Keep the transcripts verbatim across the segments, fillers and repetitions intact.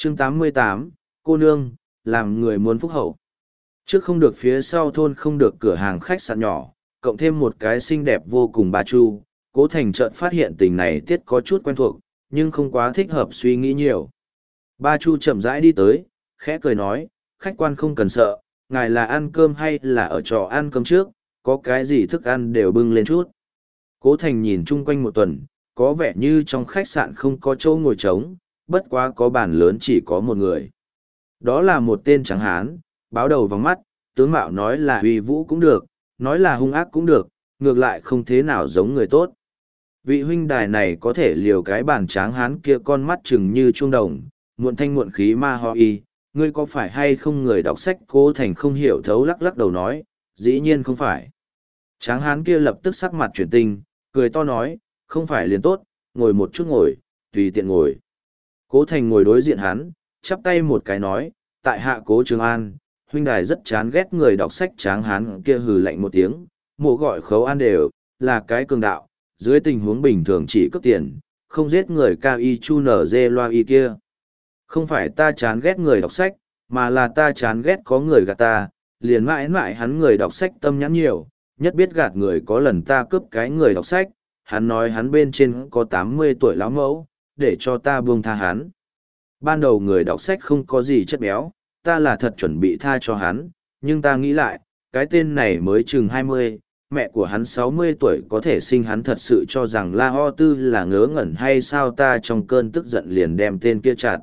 chương tám mươi tám, cô nương, làm người muốn phúc hậu. Trước không được phía sau thôn không được cửa hàng khách sạn nhỏ, cộng thêm một cái xinh đẹp vô cùng bà Chu, Cố Thành chợt phát hiện tình này tiết có chút quen thuộc, nhưng không quá thích hợp suy nghĩ nhiều. Ba Chu chậm rãi đi tới, khẽ cười nói, khách quan không cần sợ, ngài là ăn cơm hay là ở trò ăn cơm trước, có cái gì thức ăn đều bưng lên chút. Cố Thành nhìn chung quanh một tuần, có vẻ như trong khách sạn không có chỗ ngồi trống, bất quá có bàn lớn chỉ có một người. Đó là một tên trắng hán, báo đầu vòng mắt, tướng mạo nói là uy vũ cũng được, nói là hung ác cũng được, ngược lại không thế nào giống người tốt. Vị huynh đài này có thể liều cái bàn tráng hán kia con mắt chừng như chuông đồng, muộn thanh muộn khí ma ho y, ngươi có phải hay không người đọc sách? Cố Thành không hiểu thấu lắc lắc đầu nói, dĩ nhiên không phải. Tráng hán kia lập tức sắc mặt chuyển tinh, cười to nói, không phải liền tốt, ngồi một chút ngồi, tùy tiện ngồi. Cố Thành ngồi đối diện hắn, chắp tay một cái nói, tại hạ Cố Trường An, huynh đài rất chán ghét người đọc sách. Tráng hán kia hừ lạnh một tiếng, mộ gọi Khấu An đều, là cái cường đạo, dưới tình huống bình thường chỉ cướp tiền, không giết người cao y chu nở dê loa y kia. Không phải ta chán ghét người đọc sách, mà là ta chán ghét có người gạt ta, liền mãi mãi hắn người đọc sách tâm nhãn nhiều, nhất biết gạt người. Có lần ta cướp cái người đọc sách, hắn nói hắn bên trên có tám mươi tuổi lão mẫu, để cho ta buông tha hắn. Ban đầu người đọc sách không có gì chất béo, ta là thật chuẩn bị tha cho hắn, nhưng ta nghĩ lại, cái tên này mới chừng hai mươi, mẹ của hắn sáu mươi tuổi có thể sinh hắn thật sự cho rằng La Ho Tư là ngớ ngẩn hay sao? Ta trong cơn tức giận liền đem tên kia chặt.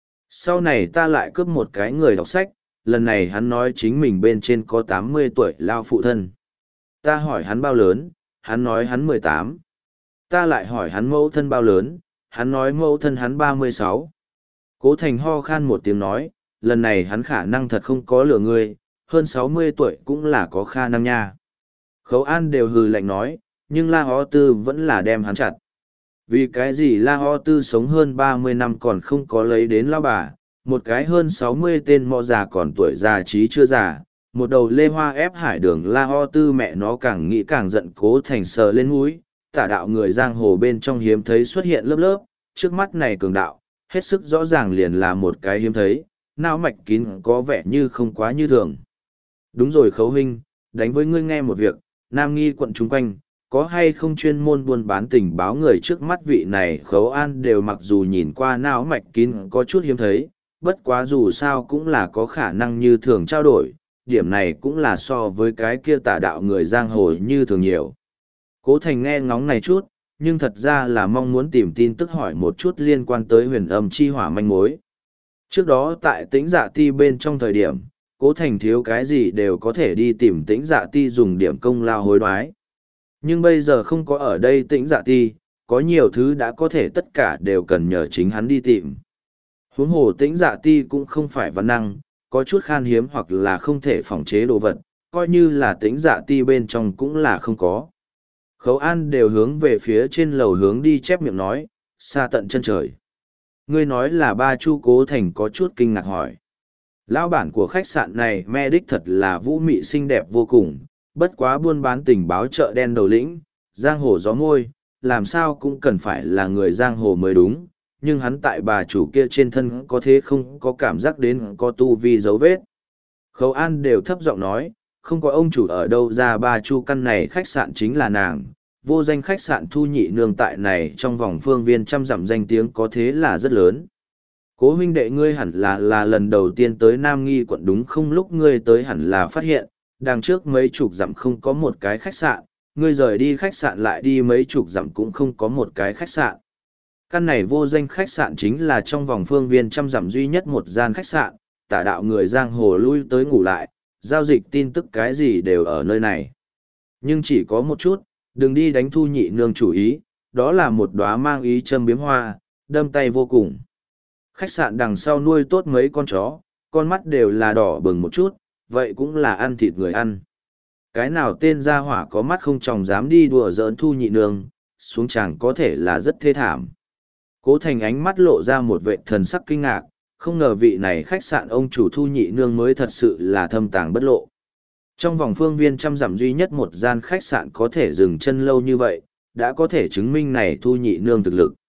Sau này ta lại cướp một cái người đọc sách, lần này hắn nói chính mình bên trên có tám mươi tuổi lao phụ thân. Ta hỏi hắn bao lớn, hắn nói hắn mười tám. Ta lại hỏi hắn mẫu thân bao lớn, hắn nói mẫu thân hắn ba mươi sáu. Cố Thành ho khan một tiếng nói, lần này hắn khả năng thật không có lừa ngươi, hơn sáu mươi tuổi cũng là có khả năng nha. Khấu An đều hừ lạnh nói, nhưng La Ho Tư vẫn là đem hắn chặt. Vì cái gì La Ho Tư sống hơn ba mươi năm còn không có lấy đến lao bà, một cái hơn sáu mươi tên mọ già còn tuổi già trí chưa già, một đầu lê hoa ép hải đường. La Ho Tư mẹ nó càng nghĩ càng giận. Cố Thành sờ lên mũi, tả đạo người giang hồ bên trong hiếm thấy xuất hiện lớp lớp, trước mắt này cường đạo, hết sức rõ ràng liền là một cái hiếm thấy, não mạch kín có vẻ như không quá như thường. Đúng rồi Khấu huynh, đánh với ngươi nghe một việc, Nam Nghi quận chung quanh, có hay không chuyên môn buôn bán tình báo người? Trước mắt vị này Khấu An đều mặc dù nhìn qua não mạch kín có chút hiếm thấy, bất quá dù sao cũng là có khả năng như thường trao đổi, điểm này cũng là so với cái kia tả đạo người giang hồ như thường nhiều. Cố Thành nghe ngóng này chút, nhưng thật ra là mong muốn tìm tin tức hỏi một chút liên quan tới huyền âm chi hỏa manh mối. Trước đó tại Tĩnh Dạ Ti bên trong thời điểm, Cố Thành thiếu cái gì đều có thể đi tìm Tĩnh Dạ Ti dùng điểm công lao hối đoái. Nhưng bây giờ không có ở đây Tĩnh Dạ Ti, có nhiều thứ đã có thể tất cả đều cần nhờ chính hắn đi tìm. Huống hồ Tĩnh Dạ Ti cũng không phải văn năng, có chút khan hiếm hoặc là không thể phòng chế đồ vật, coi như là Tĩnh Dạ Ti bên trong cũng là không có. Khấu An đều hướng về phía trên lầu hướng đi, chép miệng nói, xa tận chân trời. Ngươi nói là Ba Chu? Cố Thành có chút kinh ngạc hỏi. Lão bản của khách sạn này me đích thật là vũ mị xinh đẹp vô cùng, bất quá buôn bán tình báo chợ đen đầu lĩnh, giang hồ gió môi, làm sao cũng cần phải là người giang hồ mới đúng, nhưng hắn tại bà chủ kia trên thân có thế không có cảm giác đến có tu vi dấu vết. Khấu An đều thấp giọng nói, không có ông chủ ở đâu ra Ba Chu, căn này khách sạn chính là nàng, vô danh khách sạn Thu Nhị Nương tại này trong vòng phương viên trăm dặm danh tiếng có thế là rất lớn. Cố huynh đệ ngươi hẳn là là lần đầu tiên tới Nam Nghi quận đúng không? Lúc ngươi tới hẳn là phát hiện, đằng trước mấy chục dặm không có một cái khách sạn, ngươi rời đi khách sạn lại đi mấy chục dặm cũng không có một cái khách sạn. Căn này vô danh khách sạn chính là trong vòng phương viên trăm dặm duy nhất một gian khách sạn, tả đạo người giang hồ lui tới ngủ lại, giao dịch tin tức cái gì đều ở nơi này. Nhưng chỉ có một chút, đừng đi đánh Thu Nhị Nương chủ ý, đó là một đóa mang ý châm biếm hoa, đâm tay vô cùng. Khách sạn đằng sau nuôi tốt mấy con chó, con mắt đều là đỏ bừng một chút, vậy cũng là ăn thịt người ăn. Cái nào tên gia hỏa có mắt không tròng dám đi đùa giỡn Thu Nhị Nương, xuống chàng có thể là rất thê thảm. Cố Thành ánh mắt lộ ra một vệ thần sắc kinh ngạc, không ngờ vị này khách sạn ông chủ Thu Nhị Nương mới thật sự là thâm tàng bất lộ. Trong vòng phương viên trăm dặm duy nhất một gian khách sạn có thể dừng chân lâu như vậy, đã có thể chứng minh này Thu Nhị Nương thực lực.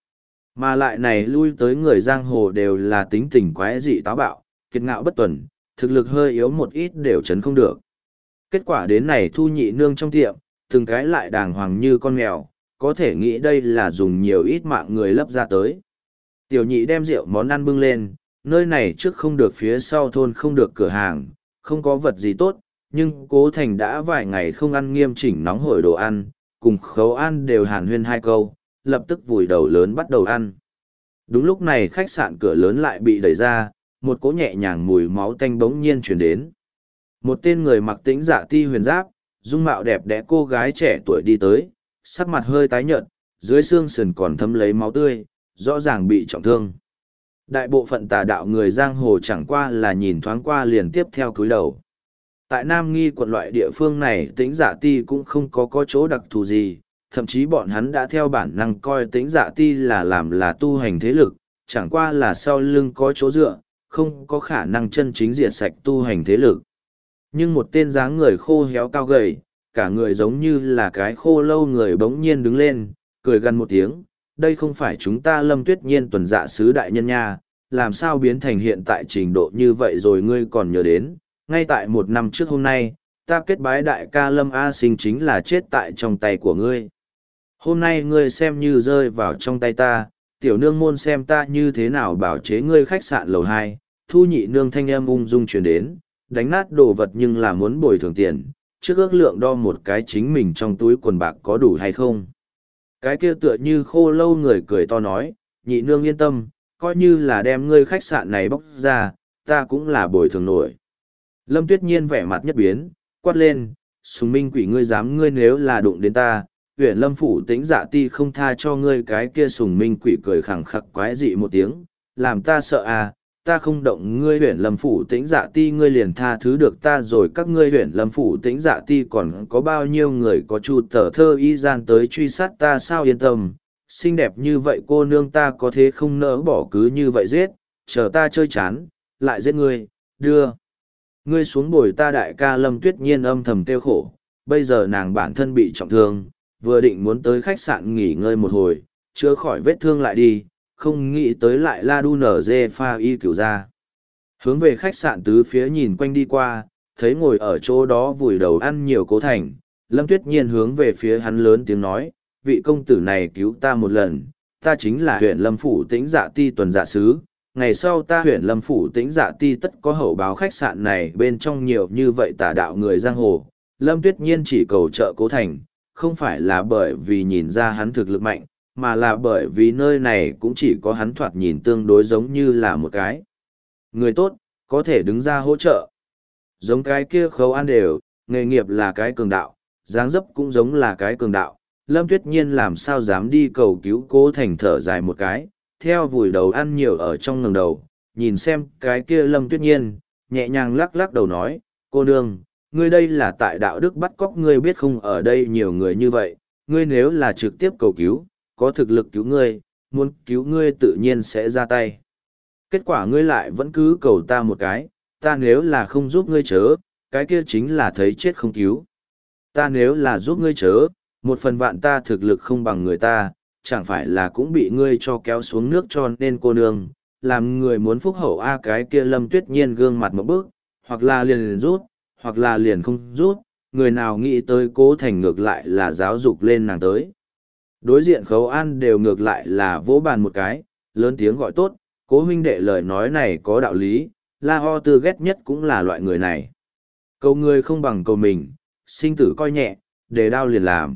Mà lại này lui tới người giang hồ đều là tính tình quái dị táo bạo, kiệt ngạo bất tuần, thực lực hơi yếu một ít đều chấn không được. Kết quả đến này thu nhị nương trong tiệm, từng cái lại đàng hoàng như con mèo, có thể nghĩ đây là dùng nhiều ít mạng người lấp ra tới. Tiểu nhị đem rượu món ăn bưng lên, nơi này trước không được phía sau thôn không được cửa hàng, không có vật gì tốt, nhưng cố thành đã vài ngày không ăn nghiêm chỉnh nóng hổi đồ ăn, cùng khấu ăn đều hàn huyên hai câu, lập tức vùi đầu lớn bắt đầu ăn. Đúng lúc này khách sạn cửa lớn lại bị đẩy ra, một cỗ nhẹ nhàng mùi máu tanh bỗng nhiên chuyển đến. Một tên người mặc tĩnh dạ ti huyền giáp, dung mạo đẹp đẽ cô gái trẻ tuổi đi tới, sắc mặt hơi tái nhợt, dưới xương sườn còn thấm lấy máu tươi, rõ ràng bị trọng thương. Đại bộ phận tà đạo người giang hồ chẳng qua là nhìn thoáng qua liền tiếp theo cúi đầu. Tại Nam Nghi quận loại địa phương này tĩnh dạ ti cũng không có có chỗ đặc thù gì, thậm chí bọn hắn đã theo bản năng coi tĩnh dạ ti là làm là tu hành thế lực, chẳng qua là sau lưng có chỗ dựa, không có khả năng chân chính diệt sạch tu hành thế lực. Nhưng một tên dáng người khô héo cao gầy, cả người giống như là cái khô lâu người bỗng nhiên đứng lên, cười gần một tiếng, đây không phải chúng ta Lâm Tuyết Nhiên tuần dạ sứ đại nhân nha, làm sao biến thành hiện tại trình độ như vậy rồi ngươi còn nhớ đến, ngay tại một năm trước hôm nay, ta kết bái đại ca Lâm A Sinh chính là chết tại trong tay của ngươi. Hôm nay ngươi xem như rơi vào trong tay ta, tiểu nương môn xem ta như thế nào bảo chế ngươi khách sạn lầu hai, thu nhị nương thanh em ung dung truyền đến, đánh nát đồ vật nhưng là muốn bồi thường tiền, trước ước lượng đo một cái chính mình trong túi quần bạc có đủ hay không. Cái kia tựa như khô lâu người cười to nói, nhị nương yên tâm, coi như là đem ngươi khách sạn này bóc ra, ta cũng là bồi thường nổi. Lâm Tuyết Nhiên vẻ mặt nhất biến, quát lên, sùng minh quỷ ngươi dám ngươi nếu là đụng đến ta, huyện lâm phủ tĩnh dạ ti không tha cho ngươi. Cái kia sùng minh quỷ cười khẳng khặc quái dị một tiếng, làm ta sợ à, ta không động ngươi huyện lâm phủ tĩnh dạ ti ngươi liền tha thứ được ta rồi. Các ngươi huyện lâm phủ tĩnh dạ ti còn có bao nhiêu người có chu tờ thơ y gian tới truy sát ta sao? Yên tâm, xinh đẹp như vậy cô nương ta có thế không nỡ bỏ cứ như vậy giết, chờ ta chơi chán, lại giết ngươi, đưa ngươi xuống bồi ta. Đại ca Lâm Tuyết Nhiên âm thầm tiêu khổ, bây giờ nàng bản thân bị trọng thương, vừa định muốn tới khách sạn nghỉ ngơi một hồi, chữa khỏi vết thương lại đi, không nghĩ tới lại la đu nở dê pha y cửu ra. Hướng về khách sạn tứ phía nhìn quanh đi qua, thấy ngồi ở chỗ đó vùi đầu ăn nhiều Cố Thành, Lâm Tuyết Nhiên hướng về phía hắn lớn tiếng nói, vị công tử này cứu ta một lần, ta chính là huyện Lâm Phủ Tĩnh Dạ Ti tuần dạ sứ, ngày sau ta huyện Lâm Phủ Tĩnh Dạ Ti tất có hậu báo khách sạn này bên trong nhiều như vậy tà đạo người giang hồ. Lâm Tuyết Nhiên chỉ cầu trợ Cố Thành, không phải là bởi vì nhìn ra hắn thực lực mạnh, mà là bởi vì nơi này cũng chỉ có hắn thoạt nhìn tương đối giống như là một cái người tốt, có thể đứng ra hỗ trợ. Giống cái kia Khấu An đều, nghề nghiệp là cái cường đạo, dáng dấp cũng giống là cái cường đạo. Lâm Tuyết Nhiên làm sao dám đi cầu cứu Cố Thành, thở dài một cái, theo vùi đầu ăn nhiều ở trong ngẩng đầu, nhìn xem cái kia Lâm Tuyết Nhiên, nhẹ nhàng lắc lắc đầu nói, cô nương, ngươi đây là tại đạo đức bắt cóc, ngươi biết không, ở đây nhiều người như vậy, ngươi nếu là trực tiếp cầu cứu, có thực lực cứu ngươi, muốn cứu ngươi tự nhiên sẽ ra tay. Kết quả ngươi lại vẫn cứ cầu ta một cái, ta nếu là không giúp ngươi chớ, cái kia chính là thấy chết không cứu. Ta nếu là giúp ngươi chớ, một phần vạn ta thực lực không bằng người ta, chẳng phải là cũng bị ngươi cho kéo xuống nước, cho nên cô nương, làm người muốn phúc hậu a. Cái kia Lâm Tuyết Nhiên gương mặt một bước, hoặc là liền liền rút, hoặc là liền không rút, người nào nghĩ tới Cố Thành ngược lại là giáo dục lên nàng tới. Đối diện Khấu An đều ngược lại là vỗ bàn một cái, lớn tiếng gọi tốt, Cố huynh đệ lời nói này có đạo lý, La Ho Tư ghét nhất cũng là loại người này. Cầu người không bằng cầu mình, sinh tử coi nhẹ, đề đao liền làm.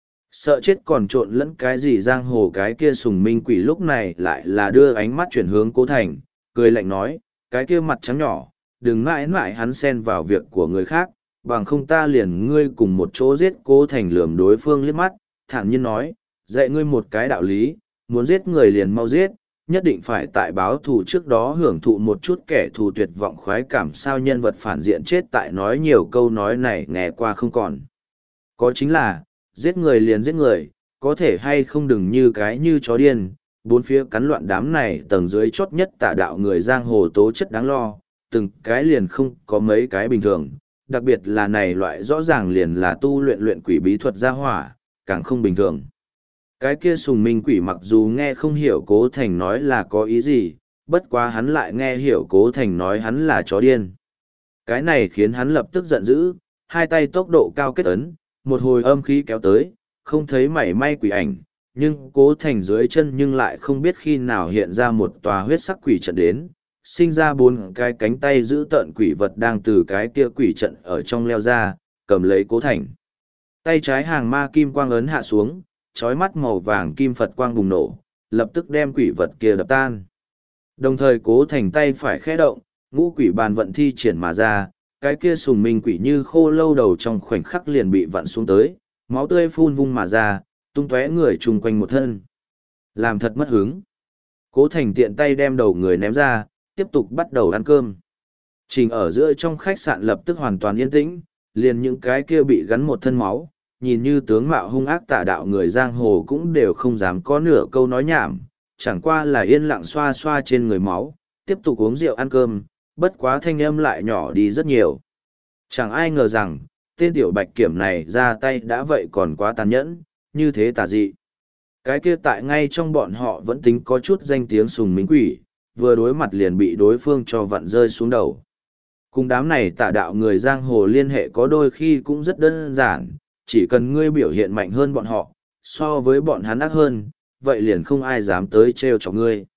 Sợ chết còn trộn lẫn cái gì giang hồ. Cái kia sùng minh quỷ lúc này lại là đưa ánh mắt chuyển hướng Cố Thành, cười lạnh nói, cái kia mặt trắng nhỏ, đừng mãi mãi hắn xen vào việc của người khác, bằng không ta liền ngươi cùng một chỗ giết. Cố Thành lườm đối phương liếc mắt, thản nhiên nói, dạy ngươi một cái đạo lý, muốn giết người liền mau giết, nhất định phải tại báo thù trước đó hưởng thụ một chút kẻ thù tuyệt vọng khoái cảm. Sao nhân vật phản diện chết tại nói nhiều câu nói này nghe qua không còn. Có chính là, giết người liền giết người, có thể hay không đừng như cái như chó điên, bốn phía cắn loạn đám này tầng dưới chốt nhất tà đạo người giang hồ tố chất đáng lo, từng cái liền không có mấy cái bình thường, đặc biệt là này loại rõ ràng liền là tu luyện luyện quỷ bí thuật gia hỏa, càng không bình thường. Cái kia sùng minh quỷ mặc dù nghe không hiểu Cố Thành nói là có ý gì, bất quá hắn lại nghe hiểu Cố Thành nói hắn là chó điên. Cái này khiến hắn lập tức giận dữ, hai tay tốc độ cao kết ấn, một hồi âm khí kéo tới, không thấy mảy may quỷ ảnh, nhưng Cố Thành dưới chân nhưng lại không biết khi nào hiện ra một tòa huyết sắc quỷ trận đến, sinh ra bốn cái cánh tay giữ tợn quỷ vật đang từ cái kia quỷ trận ở trong leo ra, cầm lấy Cố Thành. Tay trái hàng ma kim quang ấn hạ xuống, chói mắt màu vàng kim Phật quang bùng nổ, lập tức đem quỷ vật kia đập tan. Đồng thời Cố Thành tay phải khẽ động, ngũ quỷ bàn vận thi triển mà ra, cái kia sùng minh quỷ như khô lâu đầu trong khoảnh khắc liền bị vặn xuống tới, máu tươi phun vung mà ra, tung tóe người chung quanh một thân. Làm thật mất hứng. Cố Thành tiện tay đem đầu người ném ra, tiếp tục bắt đầu ăn cơm. Trình ở giữa trong khách sạn lập tức hoàn toàn yên tĩnh, liền những cái kia bị gắn một thân máu, nhìn như tướng mạo hung ác tà đạo người giang hồ cũng đều không dám có nửa câu nói nhảm, chẳng qua là yên lặng xoa xoa trên người máu, tiếp tục uống rượu ăn cơm, bất quá thanh âm lại nhỏ đi rất nhiều. Chẳng ai ngờ rằng, tên tiểu bạch kiểm này ra tay đã vậy còn quá tàn nhẫn, như thế tà dị. Cái kia tại ngay trong bọn họ vẫn tính có chút danh tiếng sùng minh quỷ, vừa đối mặt liền bị đối phương cho vặn rơi xuống đầu. Cùng đám này tà đạo người giang hồ liên hệ có đôi khi cũng rất đơn giản, chỉ cần ngươi biểu hiện mạnh hơn bọn họ, so với bọn hắn ác hơn, vậy liền không ai dám tới trêu chọc ngươi.